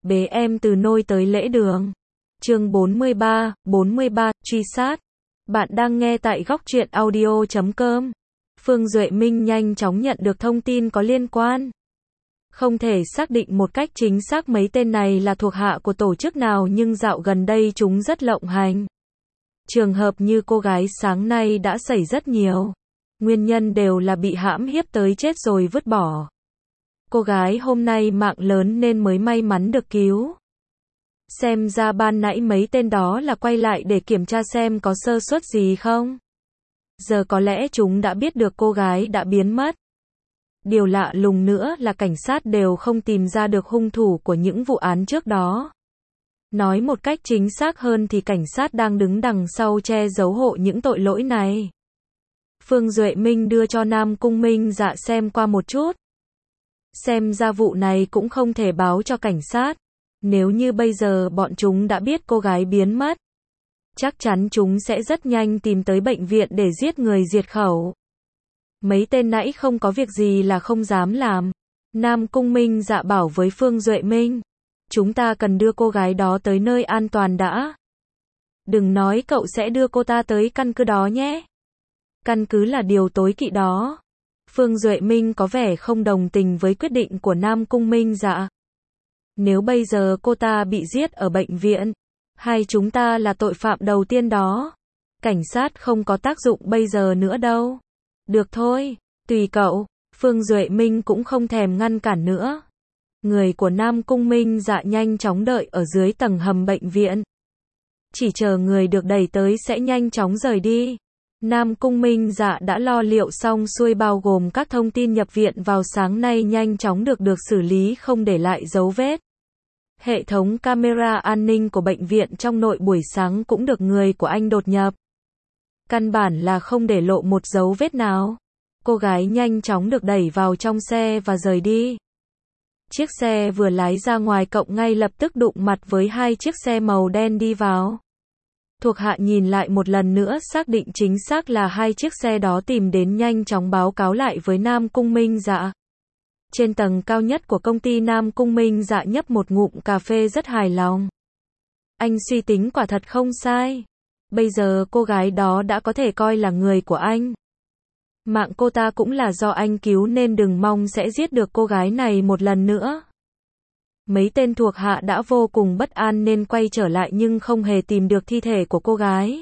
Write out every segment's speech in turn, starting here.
bế em từ nôi tới lễ đường. Chương 43, truy sát. Bạn đang nghe tại góc truyện audio.com. Phương Duệ Minh nhanh chóng nhận được thông tin có liên quan. Không thể xác định một cách chính xác mấy tên này là thuộc hạ của tổ chức nào, nhưng dạo gần đây chúng rất lộng hành. Trường hợp như cô gái sáng nay đã xảy rất nhiều. Nguyên nhân đều là bị hãm hiếp tới chết rồi vứt bỏ. Cô gái hôm nay mạng lớn nên mới may mắn được cứu. Xem ra ban nãy mấy tên đó là quay lại để kiểm tra xem có sơ suất gì không. Giờ có lẽ chúng đã biết được cô gái đã biến mất. Điều lạ lùng nữa là cảnh sát đều không tìm ra được hung thủ của những vụ án trước đó. Nói một cách chính xác hơn thì cảnh sát đang đứng đằng sau che giấu hộ những tội lỗi này. Phương Duệ Minh đưa cho Nam Cung Minh Dạ xem qua một chút. Xem ra vụ này cũng không thể báo cho cảnh sát. Nếu như bây giờ bọn chúng đã biết cô gái biến mất, chắc chắn chúng sẽ rất nhanh tìm tới bệnh viện để giết người diệt khẩu. Mấy tên nãy không có việc gì là không dám làm. Nam Cung Minh Dạ bảo với Phương Duệ Minh. Chúng ta cần đưa cô gái đó tới nơi an toàn đã. Đừng nói cậu sẽ đưa cô ta tới căn cứ đó nhé. Căn cứ là điều tối kỵ đó. Phương Duệ Minh có vẻ không đồng tình với quyết định của Nam Cung Minh Dạ. Nếu bây giờ cô ta bị giết ở bệnh viện, hai chúng ta là tội phạm đầu tiên đó. Cảnh sát không có tác dụng bây giờ nữa đâu. Được thôi, tùy cậu. Phương Duệ Minh cũng không thèm ngăn cản nữa. Người của Nam Cung Minh Dạ nhanh chóng đợi ở dưới tầng hầm bệnh viện. Chỉ chờ người được đẩy tới sẽ nhanh chóng rời đi. Nam Cung Minh Dạ đã lo liệu xong xuôi, bao gồm các thông tin nhập viện vào sáng nay nhanh chóng được xử lý không để lại dấu vết. Hệ thống camera an ninh của bệnh viện trong nội buổi sáng cũng được người của anh đột nhập. Căn bản là không để lộ một dấu vết nào. Cô gái nhanh chóng được đẩy vào trong xe và rời đi. Chiếc xe vừa lái ra ngoài cổng ngay lập tức đụng mặt với hai chiếc xe màu đen đi vào. Thuộc hạ nhìn lại một lần nữa xác định chính xác là hai chiếc xe đó tìm đến, nhanh chóng báo cáo lại với Nam Cung Minh Dạ. Trên tầng cao nhất của công ty, Nam Cung Minh Dạ nhấp một ngụm cà phê rất hài lòng. Anh suy tính quả thật không sai. Bây giờ cô gái đó đã có thể coi là người của anh. Mạng cô ta cũng là do anh cứu nên đừng mong sẽ giết được cô gái này một lần nữa. Mấy tên thuộc hạ đã vô cùng bất an nên quay trở lại nhưng không hề tìm được thi thể của cô gái.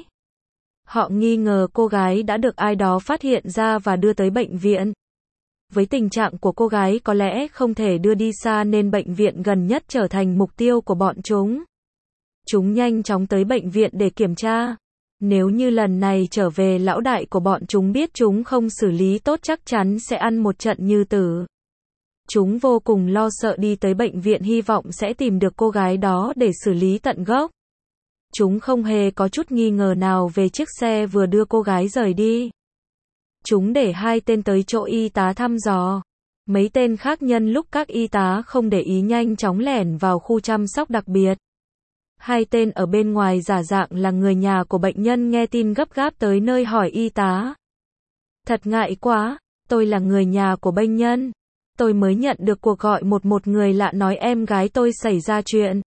Họ nghi ngờ cô gái đã được ai đó phát hiện ra và đưa tới bệnh viện. Với tình trạng của cô gái có lẽ không thể đưa đi xa nên bệnh viện gần nhất trở thành mục tiêu của bọn chúng. Chúng nhanh chóng tới bệnh viện để kiểm tra. Nếu như lần này trở về lão đại của bọn chúng biết chúng không xử lý tốt chắc chắn sẽ ăn một trận như tử. Chúng vô cùng lo sợ đi tới bệnh viện hy vọng sẽ tìm được cô gái đó để xử lý tận gốc. Chúng không hề có chút nghi ngờ nào về chiếc xe vừa đưa cô gái rời đi. Chúng để hai tên tới chỗ y tá thăm dò. Mấy tên khác nhân lúc các y tá không để ý nhanh chóng lẻn vào khu chăm sóc đặc biệt. Hai tên ở bên ngoài giả dạng là người nhà của bệnh nhân nghe tin gấp gáp tới nơi hỏi y tá. Thật ngại quá, tôi là người nhà của bệnh nhân. Tôi mới nhận được cuộc gọi một người lạ nói em gái tôi xảy ra chuyện.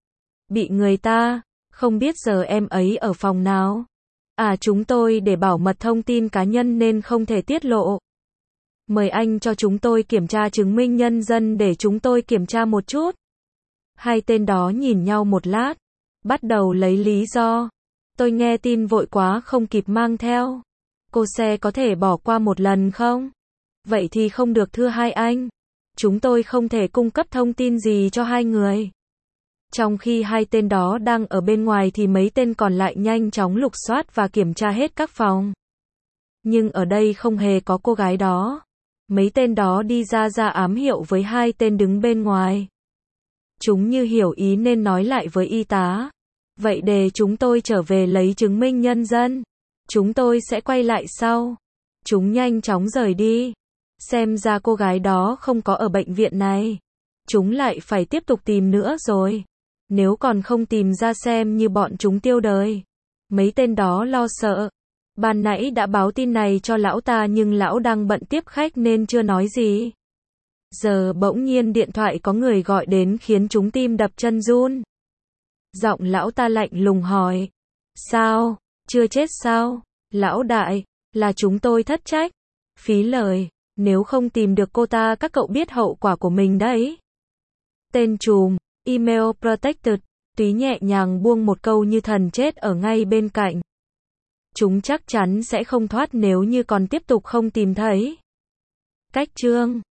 Bị người ta, không biết giờ em ấy ở phòng nào. Chúng tôi để bảo mật thông tin cá nhân nên không thể tiết lộ. Mời anh cho chúng tôi kiểm tra chứng minh nhân dân để chúng tôi kiểm tra một chút. Hai tên đó nhìn nhau một lát, bắt đầu lấy lý do. Tôi nghe tin vội quá không kịp mang theo. Cô xe có thể bỏ qua một lần không? Vậy thì không được thưa hai anh. Chúng tôi không thể cung cấp thông tin gì cho hai người. Trong khi hai tên đó đang ở bên ngoài thì mấy tên còn lại nhanh chóng lục soát và kiểm tra hết các phòng. Nhưng ở đây không hề có cô gái đó. Mấy tên đó đi ra ám hiệu với hai tên đứng bên ngoài. Chúng như hiểu ý nên nói lại với y tá. Vậy để chúng tôi trở về lấy chứng minh nhân dân. Chúng tôi sẽ quay lại sau. Chúng nhanh chóng rời đi. Xem ra cô gái đó không có ở bệnh viện này. Chúng lại phải tiếp tục tìm nữa rồi. Nếu còn không tìm ra xem như bọn chúng tiêu đời. Mấy tên đó lo sợ. Ban nãy đã báo tin này cho lão ta nhưng lão đang bận tiếp khách nên chưa nói gì. Giờ bỗng nhiên điện thoại có người gọi đến khiến chúng tim đập chân run. Giọng lão ta lạnh lùng hỏi. Sao? Chưa chết sao? Lão đại, là chúng tôi thất trách. Phí lời, nếu không tìm được cô ta các cậu biết hậu quả của mình đấy. Tên trùm, email protected, Túy nhẹ nhàng buông một câu như thần chết ở ngay bên cạnh. Chúng chắc chắn sẽ không thoát nếu như còn tiếp tục không tìm thấy. Cách chương